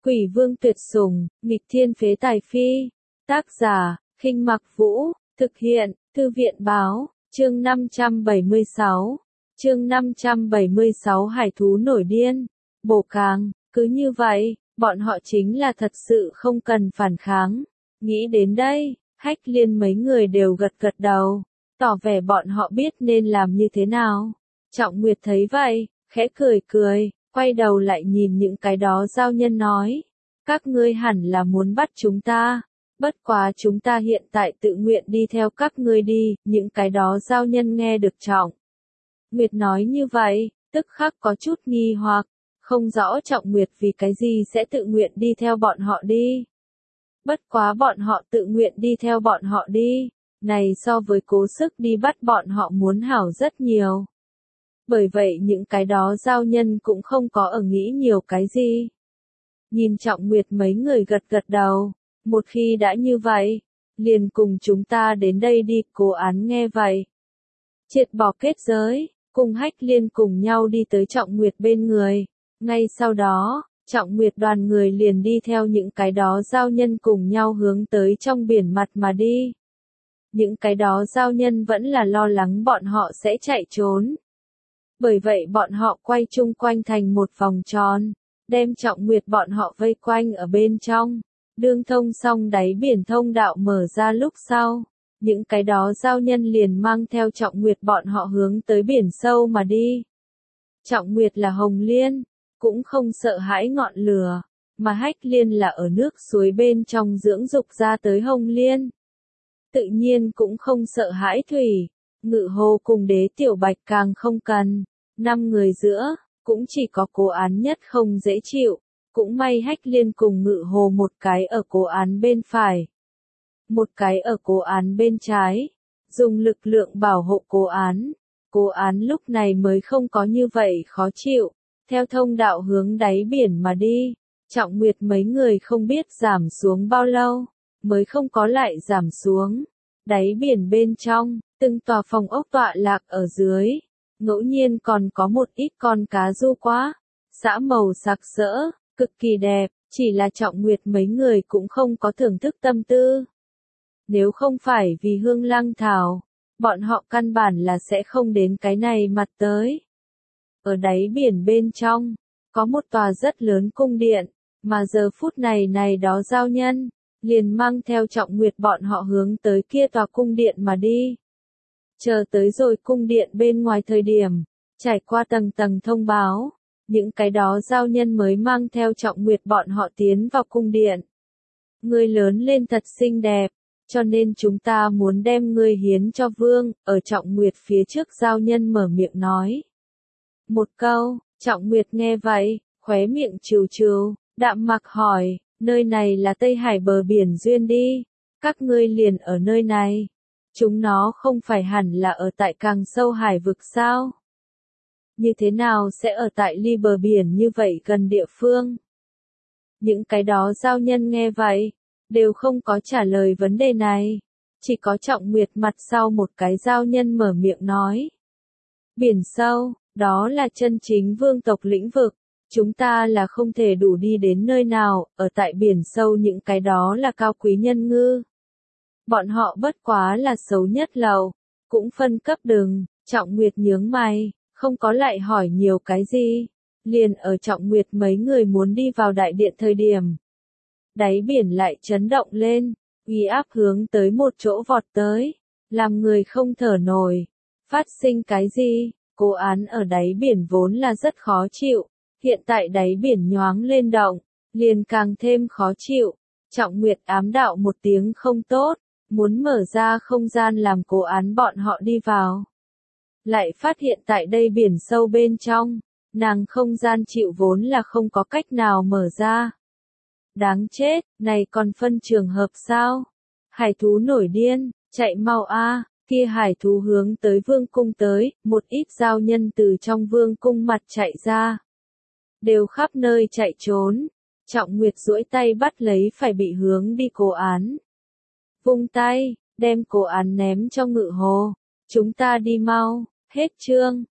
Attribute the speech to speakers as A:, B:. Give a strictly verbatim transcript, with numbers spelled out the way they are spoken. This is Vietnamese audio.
A: Quỷ vương tuyệt sủng, nghịch thiên phế tài phi. Tác giả, Khinh Mặc Vũ, thực hiện, Thư viện báo, chương năm trăm bảy mươi sáu. Chương năm trăm bảy mươi sáu Hải thú nổi điên, bổ càng, cứ như vậy, bọn họ chính là thật sự không cần phản kháng. Nghĩ đến đây, Hách Liên mấy người đều gật gật đầu, tỏ vẻ bọn họ biết nên làm như thế nào. Trọng Nguyệt thấy vậy, khẽ cười cười, quay đầu lại nhìn những cái đó giao nhân nói, các ngươi hẳn là muốn bắt chúng ta, bất quá chúng ta hiện tại tự nguyện đi theo các ngươi đi. Những cái đó giao nhân nghe được Trọng Nguyệt nói như vậy, tức khắc có chút nghi hoặc, không rõ Trọng Nguyệt vì cái gì sẽ tự nguyện đi theo bọn họ đi. Bất quá bọn họ tự nguyện đi theo bọn họ đi, này so với cố sức đi bắt bọn họ muốn hảo rất nhiều. Bởi vậy những cái đó giao nhân cũng không có ở nghĩ nhiều cái gì. Nhìn Trọng Nguyệt mấy người gật gật đầu, một khi đã như vậy, liền cùng chúng ta đến đây đi. Cố Án nghe vậy, triệt bỏ kết giới, cùng Hách Liên cùng nhau đi tới Trọng Nguyệt bên người. Ngay sau đó, Trọng Nguyệt đoàn người liền đi theo những cái đó giao nhân cùng nhau hướng tới trong biển mặt mà đi. Những cái đó giao nhân vẫn là lo lắng bọn họ sẽ chạy trốn. Bởi vậy bọn họ quay chung quanh thành một vòng tròn, đem Trọng Nguyệt bọn họ vây quanh ở bên trong. Đương thông xong đáy biển thông đạo mở ra lúc sau, những cái đó giao nhân liền mang theo Trọng Nguyệt bọn họ hướng tới biển sâu mà đi. Trọng Nguyệt là Hồng Liên, cũng không sợ hãi ngọn lửa, mà Hách Liên là ở nước suối bên trong dưỡng dục ra tới Hồng Liên. Tự nhiên cũng không sợ hãi thủy, Ngự Hồ cùng Đế Tiểu Bạch càng không cần. Năm người giữa, cũng chỉ có Cố Án nhất không dễ chịu, cũng may Hách Liên cùng Ngự Hồ một cái ở Cố Án bên phải, một cái ở Cố Án bên trái, dùng lực lượng bảo hộ Cố Án. Cố Án lúc này mới không có như vậy khó chịu, theo thông đạo hướng đáy biển mà đi. Trọng Nguyệt mấy người không biết giảm xuống bao lâu, mới không có lại giảm xuống. Đáy biển bên trong, từng tòa phòng ốc tọa lạc ở dưới. Ngẫu nhiên còn có một ít con cá du quá, xã màu sặc sỡ, cực kỳ đẹp, chỉ là Trọng Nguyệt mấy người cũng không có thưởng thức tâm tư. Nếu không phải vì Hương Lăng Thảo, bọn họ căn bản là sẽ không đến cái này mặt tới. Ở đáy biển bên trong, có một tòa rất lớn cung điện, mà giờ phút này này đó giao nhân, liền mang theo Trọng Nguyệt bọn họ hướng tới kia tòa cung điện mà đi. Chờ tới rồi cung điện bên ngoài thời điểm, trải qua tầng tầng thông báo, những cái đó giao nhân mới mang theo Trọng Nguyệt bọn họ tiến vào cung điện. Ngươi lớn lên thật xinh đẹp, cho nên chúng ta muốn đem ngươi hiến cho vương. Ở Trọng Nguyệt phía trước giao nhân mở miệng nói một câu. Trọng Nguyệt nghe vậy, khóe miệng trừ trừ, đạm mặc hỏi, nơi này là Tây Hải bờ biển duyên đi, các ngươi liền ở nơi này. Chúng nó không phải hẳn là ở tại càng sâu hải vực sao? Như thế nào sẽ ở tại ly bờ biển như vậy gần địa phương? Những cái đó giao nhân nghe vậy, đều không có trả lời vấn đề này. Chỉ có Trọng Nguyệt mặt sau một cái giao nhân mở miệng nói. Biển sâu, đó là chân chính vương tộc lĩnh vực. Chúng ta là không thể đủ đi đến nơi nào, ở tại biển sâu những cái đó là cao quý nhân ngư. Bọn họ bất quá là xấu nhất lầu, cũng phân cấp đường. Trọng Nguyệt nhướng mày, không có lại hỏi nhiều cái gì. Liền ở Trọng Nguyệt mấy người muốn đi vào đại điện thời điểm. Đáy biển lại chấn động lên, uy áp hướng tới một chỗ vọt tới, làm người không thở nổi. Phát sinh cái gì? Cố Án ở đáy biển vốn là rất khó chịu, hiện tại đáy biển nhoáng lên động, liền càng thêm khó chịu. Trọng Nguyệt ám đạo một tiếng không tốt, muốn mở ra không gian làm Cố Án bọn họ đi vào. Lại phát hiện tại đây biển sâu bên trong, nàng không gian chịu vốn là không có cách nào mở ra. Đáng chết, này còn phân trường hợp sao? Hải thú nổi điên, chạy mau a! Kia hải thú hướng tới vương cung tới, một ít giao nhân từ trong vương cung mặt chạy ra. Đều khắp nơi chạy trốn. Trọng Nguyệt duỗi tay bắt lấy phải bị hướng đi Cố Án. Vung tay, đem Cố Án ném cho Ngự Hồ. Chúng ta đi mau, hết chương.